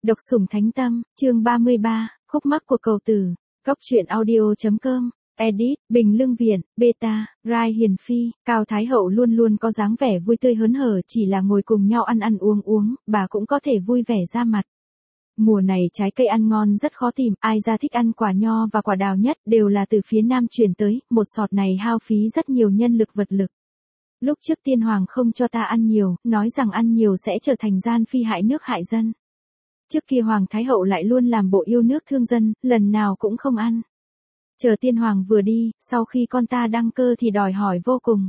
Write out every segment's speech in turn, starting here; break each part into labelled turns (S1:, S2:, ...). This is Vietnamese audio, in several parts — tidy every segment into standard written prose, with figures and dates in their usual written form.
S1: Độc sủng thánh tâm, chương 33, khúc mắc của cầu tử. Góc truyện audio.com. Edit, Bình Lương Viện, Beta, Rai Hiền Phi, Cao Thái Hậu luôn luôn có dáng vẻ vui tươi hớn hở, chỉ là ngồi cùng nhau ăn ăn uống uống, bà cũng có thể vui vẻ ra mặt. Mùa này trái cây ăn ngon rất khó tìm, ai ra thích ăn quả nho và quả đào nhất đều là từ phía Nam chuyển tới, một sọt này hao phí rất nhiều nhân lực vật lực. Lúc trước tiên hoàng không cho ta ăn nhiều, nói rằng ăn nhiều sẽ trở thành gian phi hại nước hại dân. Trước kia Hoàng Thái Hậu lại luôn làm bộ yêu nước thương dân, lần nào cũng không ăn. Chờ tiên hoàng vừa đi, sau khi con ta đăng cơ thì đòi hỏi vô cùng.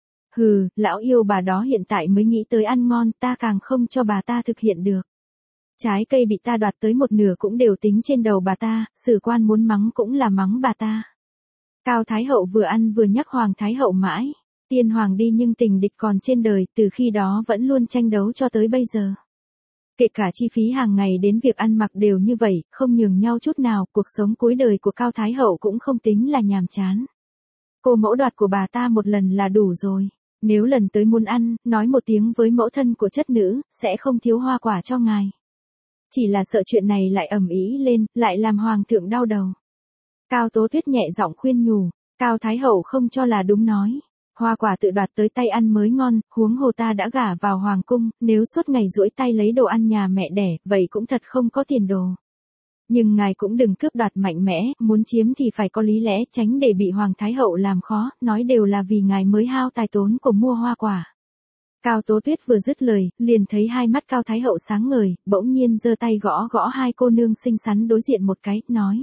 S1: Hừ, lão yêu bà đó hiện tại mới nghĩ tới ăn ngon, ta càng không cho bà ta thực hiện được. Trái cây bị ta đoạt tới một nửa cũng đều tính trên đầu bà ta, sử quan muốn mắng cũng là mắng bà ta. Cao Thái Hậu vừa ăn vừa nhắc Hoàng Thái Hậu mãi. Tiên hoàng đi nhưng tình địch còn trên đời, từ khi đó vẫn luôn tranh đấu cho tới bây giờ. Kể cả chi phí hàng ngày đến việc ăn mặc đều như vậy, không nhường nhau chút nào, cuộc sống cuối đời của Cao Thái Hậu cũng không tính là nhàm chán. Cô mẫu đoạt của bà ta một lần là đủ rồi. Nếu lần tới muốn ăn, nói một tiếng với mẫu thân của chất nữ, sẽ không thiếu hoa quả cho ngài. Chỉ là sợ chuyện này lại ầm ĩ lên, lại làm hoàng thượng đau đầu. Cao Tố Tuyết nhẹ giọng khuyên nhủ, Cao Thái Hậu không cho là đúng nói. Hoa quả tự đoạt tới tay ăn mới ngon, huống hồ ta đã gả vào hoàng cung, nếu suốt ngày duỗi tay lấy đồ ăn nhà mẹ đẻ, vậy cũng thật không có tiền đồ. Nhưng ngài cũng đừng cướp đoạt mạnh mẽ, muốn chiếm thì phải có lý lẽ, tránh để bị Hoàng Thái Hậu làm khó, nói đều là vì ngài mới hao tài tốn của mua hoa quả. Cao Tố Tuyết vừa dứt lời, liền thấy hai mắt Cao Thái Hậu sáng ngời, bỗng nhiên giơ tay gõ gõ hai cô nương xinh xắn đối diện một cái, nói.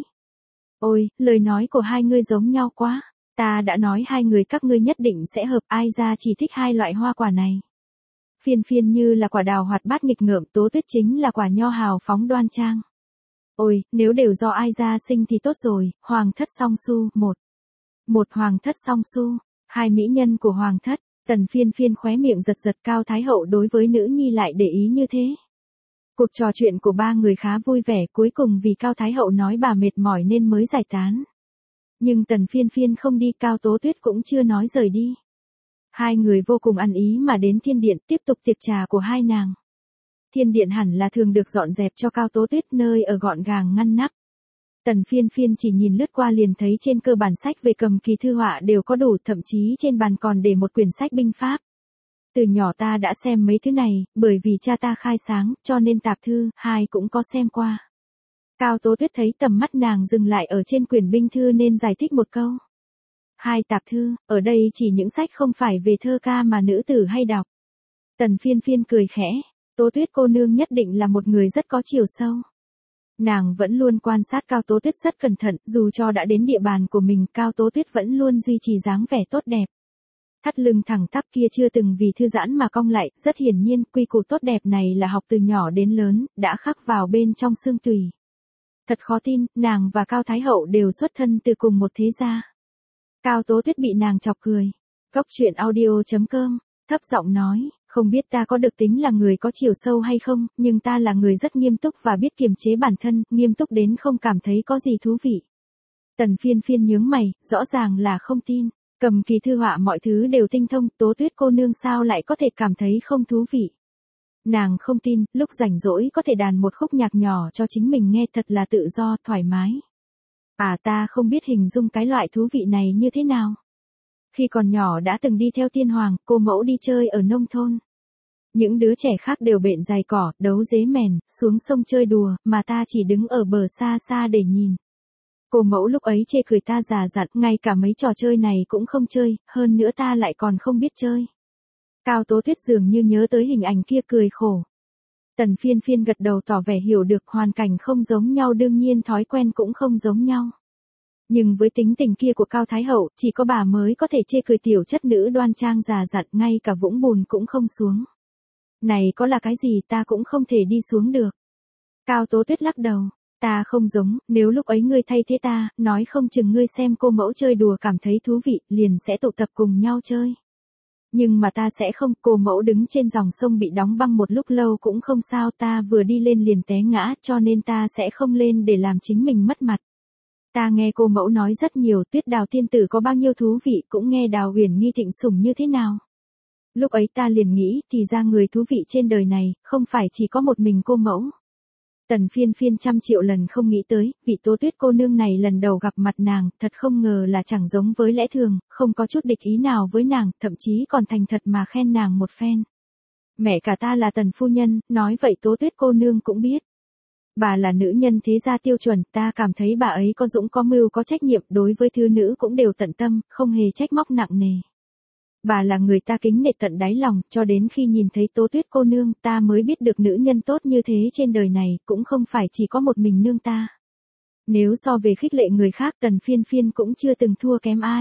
S1: Ôi, lời nói của hai ngươi giống nhau quá. Ta đã nói hai người các ngươi nhất định sẽ hợp, ai ra chỉ thích hai loại hoa quả này. Phiên phiên như là quả đào hoạt bát nghịch ngợm, Tố Tuyết chính là quả nho hào phóng đoan trang. Ôi, nếu đều do ai ra sinh thì tốt rồi, hoàng thất song su, một hoàng thất song su, hai mỹ nhân của hoàng thất, Tần Phiên Phiên khóe miệng giật giật. Cao Thái Hậu đối với nữ nhi lại để ý như thế. Cuộc trò chuyện của ba người khá vui vẻ, cuối cùng vì Cao Thái Hậu nói bà mệt mỏi nên mới giải tán. Nhưng Tần Phiên Phiên không đi, Cao Tố Tuyết cũng chưa nói rời đi. Hai người vô cùng ăn ý mà đến thiên điện tiếp tục tiệc trà của hai nàng. Thiên điện hẳn là thường được dọn dẹp cho Cao Tố Tuyết, nơi ở gọn gàng ngăn nắp. Tần Phiên Phiên chỉ nhìn lướt qua liền thấy trên cơ bản sách về cầm kỳ thư họa đều có đủ, thậm chí trên bàn còn để một quyển sách binh pháp. Từ nhỏ ta đã xem mấy thứ này, bởi vì cha ta khai sáng, cho nên tạp thư, hai cũng có xem qua. Cao Tố Tuyết thấy tầm mắt nàng dừng lại ở trên quyển binh thư nên giải thích một câu. Hai tạp thư, ở đây chỉ những sách không phải về thơ ca mà nữ tử hay đọc. Tần Phiên Phiên cười khẽ, Tố Tuyết cô nương nhất định là một người rất có chiều sâu. Nàng vẫn luôn quan sát Cao Tố Tuyết rất cẩn thận, dù cho đã đến địa bàn của mình, Cao Tố Tuyết vẫn luôn duy trì dáng vẻ tốt đẹp. Thắt lưng thẳng tắp kia chưa từng vì thư giãn mà cong lại, rất hiển nhiên, quy củ tốt đẹp này là học từ nhỏ đến lớn, đã khắc vào bên trong xương tủy. Thật khó tin, nàng và Cao Thái Hậu đều xuất thân từ cùng một thế gia. Cao Tố Tuyết bị nàng chọc cười. Góc truyện audio.com, thấp giọng nói, không biết ta có được tính là người có chiều sâu hay không, nhưng ta là người rất nghiêm túc và biết kiềm chế bản thân, nghiêm túc đến không cảm thấy có gì thú vị. Tần Phiên Phiên nhướng mày, rõ ràng là không tin. Cầm kỳ thư họa mọi thứ đều tinh thông, Tố Tuyết cô nương sao lại có thể cảm thấy không thú vị. Nàng không tin, lúc rảnh rỗi có thể đàn một khúc nhạc nhỏ cho chính mình nghe, thật là tự do, thoải mái. À, ta không biết hình dung cái loại thú vị này như thế nào. Khi còn nhỏ đã từng đi theo tiên hoàng, cô mẫu đi chơi ở nông thôn. Những đứa trẻ khác đều bện giày cỏ, đấu dế mèn, xuống sông chơi đùa, mà ta chỉ đứng ở bờ xa xa để nhìn. Cô mẫu lúc ấy chê cười ta già dặn, ngay cả mấy trò chơi này cũng không chơi, hơn nữa ta lại còn không biết chơi. Cao Tố Tuyết dường như nhớ tới hình ảnh kia cười khổ. Tần Phiên Phiên gật đầu tỏ vẻ hiểu được, hoàn cảnh không giống nhau đương nhiên thói quen cũng không giống nhau. Nhưng với tính tình kia của Cao Thái Hậu, chỉ có bà mới có thể chê cười tiểu chất nữ đoan trang già dặn, ngay cả vũng bùn cũng không xuống. Này có là cái gì, ta cũng không thể đi xuống được. Cao Tố Tuyết lắc đầu. Ta không giống, nếu lúc ấy ngươi thay thế ta, nói không chừng ngươi xem cô mẫu chơi đùa cảm thấy thú vị, liền sẽ tụ tập cùng nhau chơi. Nhưng mà ta sẽ không, cô mẫu đứng trên dòng sông bị đóng băng một lúc lâu cũng không sao, ta vừa đi lên liền té ngã, cho nên ta sẽ không lên để làm chính mình mất mặt. Ta nghe cô mẫu nói rất nhiều, Tuyết Đào tiên tử có bao nhiêu thú vị, cũng nghe Đào Huyền Nghi thịnh sủng như thế nào. Lúc ấy ta liền nghĩ, thì ra người thú vị trên đời này, không phải chỉ có một mình cô mẫu. Tần Phiên Phiên trăm triệu lần không nghĩ tới, vị Tố Tuyết cô nương này lần đầu gặp mặt nàng, thật không ngờ là chẳng giống với lẽ thường, không có chút địch ý nào với nàng, thậm chí còn thành thật mà khen nàng một phen. Mẹ cả ta là Tần phu nhân, nói vậy Tố Tuyết cô nương cũng biết. Bà là nữ nhân thế gia tiêu chuẩn, ta cảm thấy bà ấy có dũng có mưu có trách nhiệm, đối với thứ nữ cũng đều tận tâm, không hề trách móc nặng nề. Bà là người ta kính nể tận đáy lòng, cho đến khi nhìn thấy Tố Tuyết cô nương, ta mới biết được nữ nhân tốt như thế trên đời này, cũng không phải chỉ có một mình nương ta. Nếu so về khích lệ người khác, Tần Phiên Phiên cũng chưa từng thua kém ai.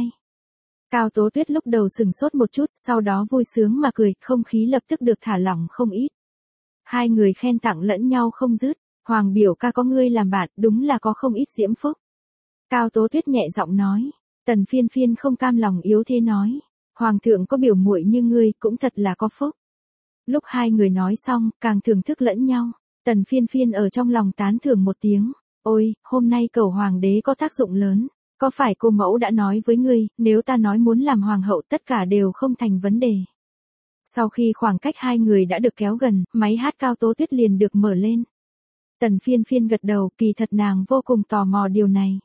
S1: Cao Tố Tuyết lúc đầu sừng sốt một chút, sau đó vui sướng mà cười, không khí lập tức được thả lỏng không ít. Hai người khen tặng lẫn nhau không dứt. Hoàng biểu ca có ngươi làm bạn, đúng là có không ít diễm phúc. Cao Tố Tuyết nhẹ giọng nói. Tần Phiên Phiên không cam lòng yếu thế nói. Hoàng thượng có biểu muội như ngươi cũng thật là có phúc. Lúc hai người nói xong, càng thưởng thức lẫn nhau. Tần Phiên Phiên ở trong lòng tán thưởng một tiếng. Ôi, hôm nay cầu hoàng đế có tác dụng lớn. Có phải cô mẫu đã nói với ngươi, nếu ta nói muốn làm hoàng hậu tất cả đều không thành vấn đề. Sau khi khoảng cách hai người đã được kéo gần, máy hát Cao Tố Tuyết liền được mở lên. Tần Phiên Phiên gật đầu, kỳ thật nàng vô cùng tò mò điều này.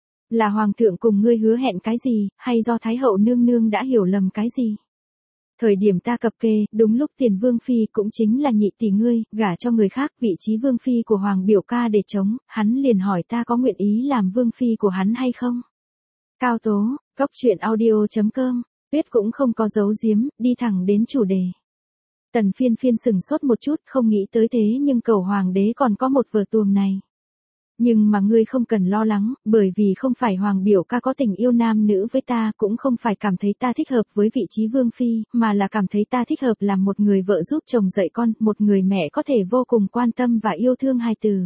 S1: Là hoàng thượng cùng ngươi hứa hẹn cái gì, hay do thái hậu nương nương đã hiểu lầm cái gì? Thời điểm ta cập kê, đúng lúc Tiền Vương Phi cũng chính là nhị tỷ ngươi, gả cho người khác vị trí Vương Phi của Hoàng biểu ca để chống, hắn liền hỏi ta có nguyện ý làm Vương Phi của hắn hay không? Cao Tố, Góc Truyện Audio.com, Tuyết cũng không có giấu giếm, đi thẳng đến chủ đề. Tần Phiên Phiên sừng sốt một chút, không nghĩ tới thế nhưng cầu hoàng đế còn có một vở tuồng này. Nhưng mà ngươi không cần lo lắng, bởi vì không phải hoàng biểu ca có tình yêu nam nữ với ta, cũng không phải cảm thấy ta thích hợp với vị trí vương phi, mà là cảm thấy ta thích hợp làm một người vợ giúp chồng dạy con, một người mẹ có thể vô cùng quan tâm và yêu thương hài tử.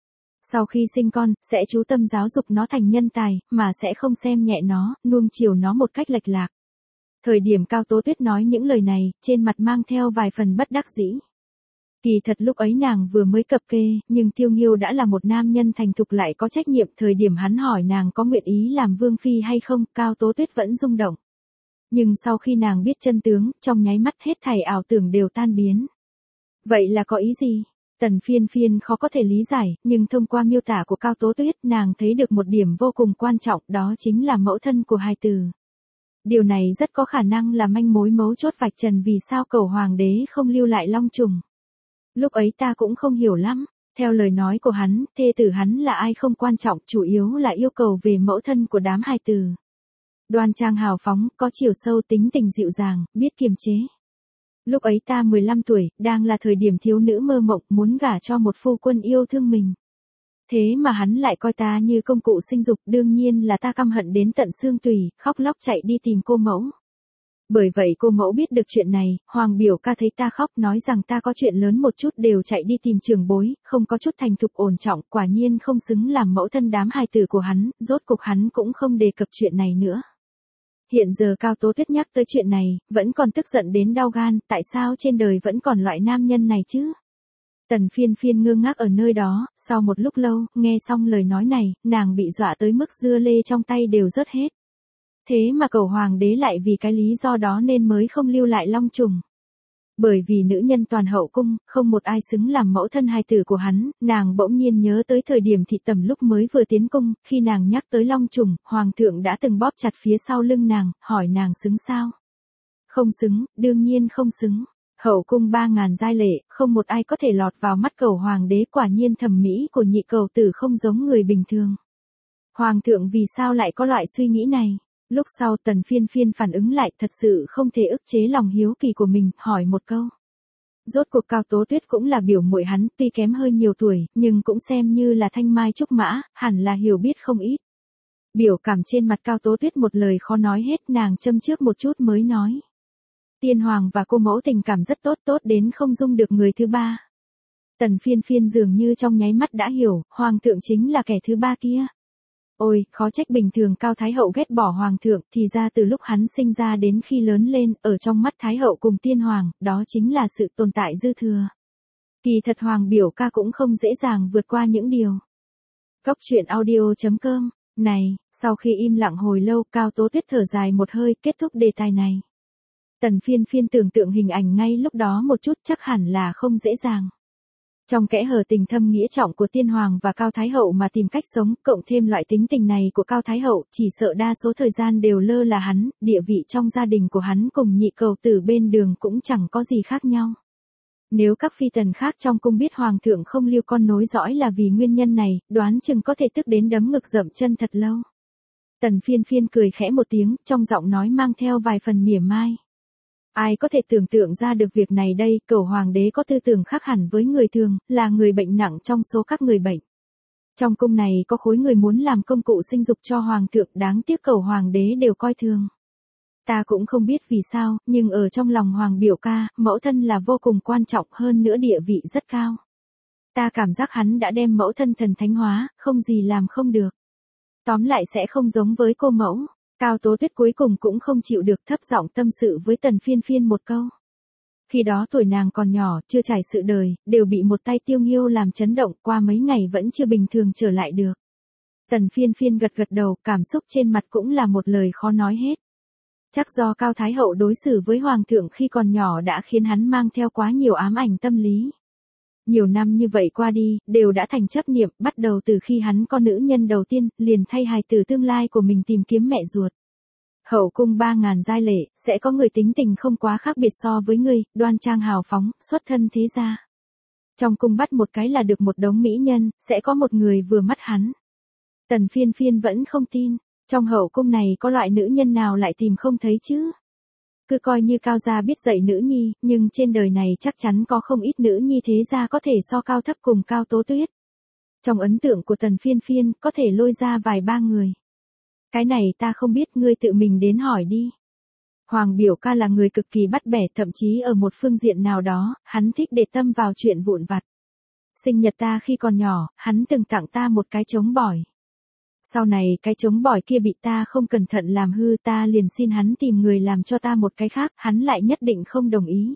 S1: Sau khi sinh con, sẽ chú tâm giáo dục nó thành nhân tài, mà sẽ không xem nhẹ nó, nuông chiều nó một cách lệch lạc. Thời điểm Cao Tố Tuyết nói những lời này, trên mặt mang theo vài phần bất đắc dĩ. Kỳ thật lúc ấy nàng vừa mới cập kê, nhưng Tiêu Nghiêu đã là một nam nhân thành thục lại có trách nhiệm. Thời điểm hắn hỏi nàng có nguyện ý làm vương phi hay không, Cao Tố Tuyết vẫn rung động. Nhưng sau khi nàng biết chân tướng, trong nháy mắt hết thảy ảo tưởng đều tan biến. Vậy là có ý gì? Tần Phiên Phiên khó có thể lý giải, nhưng thông qua miêu tả của Cao Tố Tuyết, nàng thấy được một điểm vô cùng quan trọng, đó chính là mẫu thân của hài tử. Điều này rất có khả năng là manh mối mấu chốt vạch trần vì sao cầu hoàng đế không lưu lại long trùng. Lúc ấy ta cũng không hiểu lắm, theo lời nói của hắn, thê tử hắn là ai không quan trọng, chủ yếu là yêu cầu về mẫu thân của đám hài tử. Đoan trang hào phóng, có chiều sâu, tính tình dịu dàng, biết kiềm chế. Lúc ấy ta 15 tuổi, đang là thời điểm thiếu nữ mơ mộng, muốn gả cho một phu quân yêu thương mình. Thế mà hắn lại coi ta như công cụ sinh dục, đương nhiên là ta căm hận đến tận xương tủy, khóc lóc chạy đi tìm cô mẫu. Bởi vậy cô mẫu biết được chuyện này, Hoàng biểu ca thấy ta khóc nói rằng ta có chuyện lớn một chút đều chạy đi tìm trưởng bối, không có chút thành thục ổn trọng, quả nhiên không xứng làm mẫu thân đám hài tử của hắn, rốt cục hắn cũng không đề cập chuyện này nữa. Hiện giờ Cao Tố Tuyết nhắc tới chuyện này, vẫn còn tức giận đến đau gan, tại sao trên đời vẫn còn loại nam nhân này chứ? Tần Phiên Phiên ngơ ngác ở nơi đó, sau một lúc lâu, nghe xong lời nói này, nàng bị dọa tới mức dưa lê trong tay đều rớt hết. Thế mà cầu hoàng đế lại vì cái lý do đó nên mới không lưu lại long trùng. Bởi vì nữ nhân toàn hậu cung, không một ai xứng làm mẫu thân hài tử của hắn, nàng bỗng nhiên nhớ tới thời điểm Thị Tầm lúc mới vừa tiến cung, khi nàng nhắc tới long trùng, hoàng thượng đã từng bóp chặt phía sau lưng nàng, hỏi nàng xứng sao? Không xứng, đương nhiên không xứng. Hậu cung 3.000 giai lệ, không một ai có thể lọt vào mắt cầu hoàng đế, quả nhiên thẩm mỹ của nhị cầu tử không giống người bình thường. Hoàng thượng vì sao lại có loại suy nghĩ này? Lúc sau Tần Phiên Phiên phản ứng lại, thật sự không thể ức chế lòng hiếu kỳ của mình, hỏi một câu. Rốt cuộc Cao Tố Tuyết cũng là biểu muội hắn, tuy kém hơi nhiều tuổi, nhưng cũng xem như là thanh mai trúc mã, hẳn là hiểu biết không ít. Biểu cảm trên mặt Cao Tố Tuyết một lời khó nói hết, nàng châm trước một chút mới nói. Tiên hoàng và cô mẫu tình cảm rất tốt, tốt đến không dung được người thứ ba. Tần Phiên Phiên dường như trong nháy mắt đã hiểu, hoàng thượng chính là kẻ thứ ba kia. Ôi, khó trách bình thường Cao Thái Hậu ghét bỏ hoàng thượng, thì ra từ lúc hắn sinh ra đến khi lớn lên, ở trong mắt Thái Hậu cùng tiên hoàng, đó chính là sự tồn tại dư thừa. Kỳ thật hoàng biểu ca cũng không dễ dàng vượt qua những điều. Góc Truyện Audio.com, này, sau khi im lặng hồi lâu, Cao Tố Tuyết thở dài một hơi, kết thúc đề tài này. Tần Phiên Phiên tưởng tượng hình ảnh ngay lúc đó một chút, chắc hẳn là không dễ dàng. Trong kẽ hở tình thâm nghĩa trọng của tiên hoàng và Cao Thái Hậu mà tìm cách sống, cộng thêm loại tính tình này của Cao Thái Hậu, chỉ sợ đa số thời gian đều lơ là hắn, địa vị trong gia đình của hắn cùng nhị cầu tử bên đường cũng chẳng có gì khác nhau. Nếu các phi tần khác trong cung biết hoàng thượng không lưu con nối dõi là vì nguyên nhân này, đoán chừng có thể tức đến đấm ngực dậm chân thật lâu. Tần Phiên Phiên cười khẽ một tiếng, trong giọng nói mang theo vài phần mỉa mai. Ai có thể tưởng tượng ra được việc này đây, Cẩu hoàng đế có tư tưởng khác hẳn với người thường, là người bệnh nặng trong số các người bệnh. Trong cung này có khối người muốn làm công cụ sinh dục cho hoàng thượng, đáng tiếc Cẩu hoàng đế đều coi thường. Ta cũng không biết vì sao, nhưng ở trong lòng hoàng biểu ca, mẫu thân là vô cùng quan trọng, hơn nữa địa vị rất cao. Ta cảm giác hắn đã đem mẫu thân thần thánh hóa, không gì làm không được. Tóm lại sẽ không giống với cô mẫu. Cao Tố Tuyết cuối cùng cũng không chịu được, thấp giọng tâm sự với Tần Phiên Phiên một câu. Khi đó tuổi nàng còn nhỏ, chưa trải sự đời, đều bị một tay Tiêu Nghiêu làm chấn động, qua mấy ngày vẫn chưa bình thường trở lại được. Tần Phiên Phiên gật gật đầu, cảm xúc trên mặt cũng là một lời khó nói hết. Chắc do Cao Thái Hậu đối xử với Hoàng thượng khi còn nhỏ đã khiến hắn mang theo quá nhiều ám ảnh tâm lý. Nhiều năm như vậy qua đi, đều đã thành chấp niệm, bắt đầu từ khi hắn có nữ nhân đầu tiên, liền thay hài tử tương lai của mình tìm kiếm mẹ ruột. Hậu cung 3.000 giai lệ, sẽ có người tính tình không quá khác biệt so với ngươi, đoan trang hào phóng, xuất thân thế gia. Trong cung bắt một cái là được một đống mỹ nhân, sẽ có một người vừa mắt hắn. Tần Phiên Phiên vẫn không tin, trong hậu cung này có loại nữ nhân nào lại tìm không thấy chứ? Cứ coi như Cao gia biết dạy nữ nhi, nhưng trên đời này chắc chắn có không ít nữ nhi thế gia có thể so cao thấp cùng Cao Tố Tuyết. Trong ấn tượng của Tần Phiên Phiên, có thể lôi ra vài ba người. Cái này ta không biết, ngươi tự mình đến hỏi đi. Hoàng biểu ca là người cực kỳ bắt bẻ, thậm chí ở một phương diện nào đó, hắn thích để tâm vào chuyện vụn vặt. Sinh nhật ta khi còn nhỏ, hắn từng tặng ta một cái trống bỏi. Sau này cái trống bỏi kia bị ta không cẩn thận làm hư, ta liền xin hắn tìm người làm cho ta một cái khác, hắn lại nhất định không đồng ý.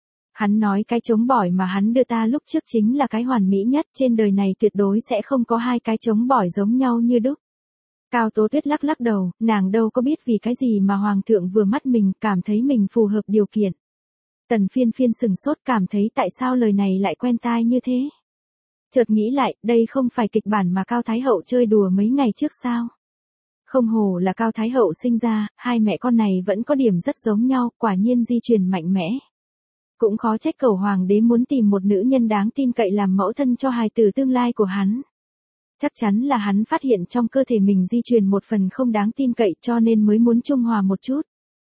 S1: Hắn nói cái trống bỏi mà hắn đưa ta lúc trước chính là cái hoàn mỹ nhất, trên đời này tuyệt đối sẽ không có hai cái trống bỏi giống nhau như đúc. Cao Tố Tuyết lắc lắc đầu, nàng đâu có biết vì cái gì mà hoàng thượng vừa mắt mình, cảm thấy mình phù hợp điều kiện. Tần Phiên Phiên sừng sốt, cảm thấy tại sao lời này lại quen tai như thế. Chợt nghĩ lại, đây không phải kịch bản mà Cao Thái Hậu chơi đùa mấy ngày trước sao? Không hổ là Cao Thái Hậu sinh ra, hai mẹ con này vẫn có điểm rất giống nhau, quả nhiên di truyền mạnh mẽ. Cũng khó trách Cẩu hoàng đế muốn tìm một nữ nhân đáng tin cậy làm mẫu thân cho hài tử tương lai của hắn. Chắc chắn là hắn phát hiện trong cơ thể mình di truyền một phần không đáng tin cậy, cho nên mới muốn trung hòa một chút.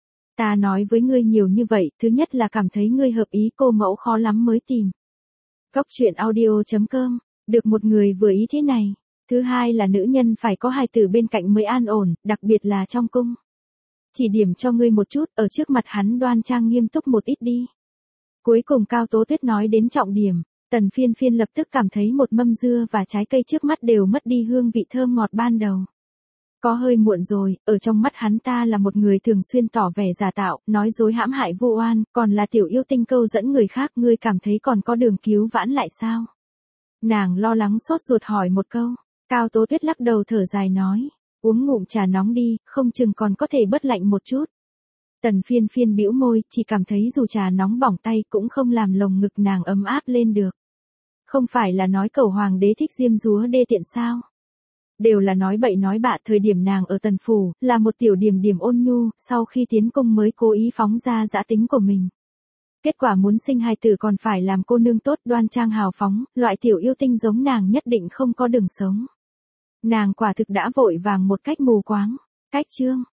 S1: Ta nói với ngươi nhiều như vậy, thứ nhất là cảm thấy ngươi hợp ý, cô mẫu khó lắm mới tìm. Góc truyện audio.com, được một người vừa ý thế này. Thứ hai là nữ nhân phải có hài tử bên cạnh mới an ổn, đặc biệt là trong cung. Chỉ điểm cho ngươi một chút, ở trước mặt hắn đoan trang nghiêm túc một ít đi. Cuối cùng Cao Tố Tuyết nói đến trọng điểm, Tần Phiên Phiên lập tức cảm thấy một mâm dưa và trái cây trước mắt đều mất đi hương vị thơm ngọt ban đầu. Có hơi muộn rồi, ở trong mắt hắn ta là một người thường xuyên tỏ vẻ giả tạo, nói dối hãm hại vô oan, còn là tiểu yêu tinh câu dẫn người khác, ngươi cảm thấy còn có đường cứu vãn lại sao? Nàng lo lắng sốt ruột hỏi một câu. Cao Tố Tuyết lắc đầu thở dài nói, uống ngụm trà nóng đi, không chừng còn có thể bớt lạnh một chút. Tần Phiên Phiên bĩu môi, chỉ cảm thấy dù trà nóng bỏng tay cũng không làm lồng ngực nàng ấm áp lên được. Không phải là nói Cẩu hoàng đế thích diêm dúa đê tiện sao? Đều là nói bậy nói bạ, thời điểm nàng ở Tần phủ, là một tiểu điểm điểm ôn nhu, sau khi tiến cung mới cố ý phóng ra dã tính của mình. Kết quả muốn sinh hài tử còn phải làm cô nương tốt, đoan trang hào phóng, loại tiểu yêu tinh giống nàng nhất định không có đường sống. Nàng quả thực đã vội vàng một cách mù quáng. Cách chương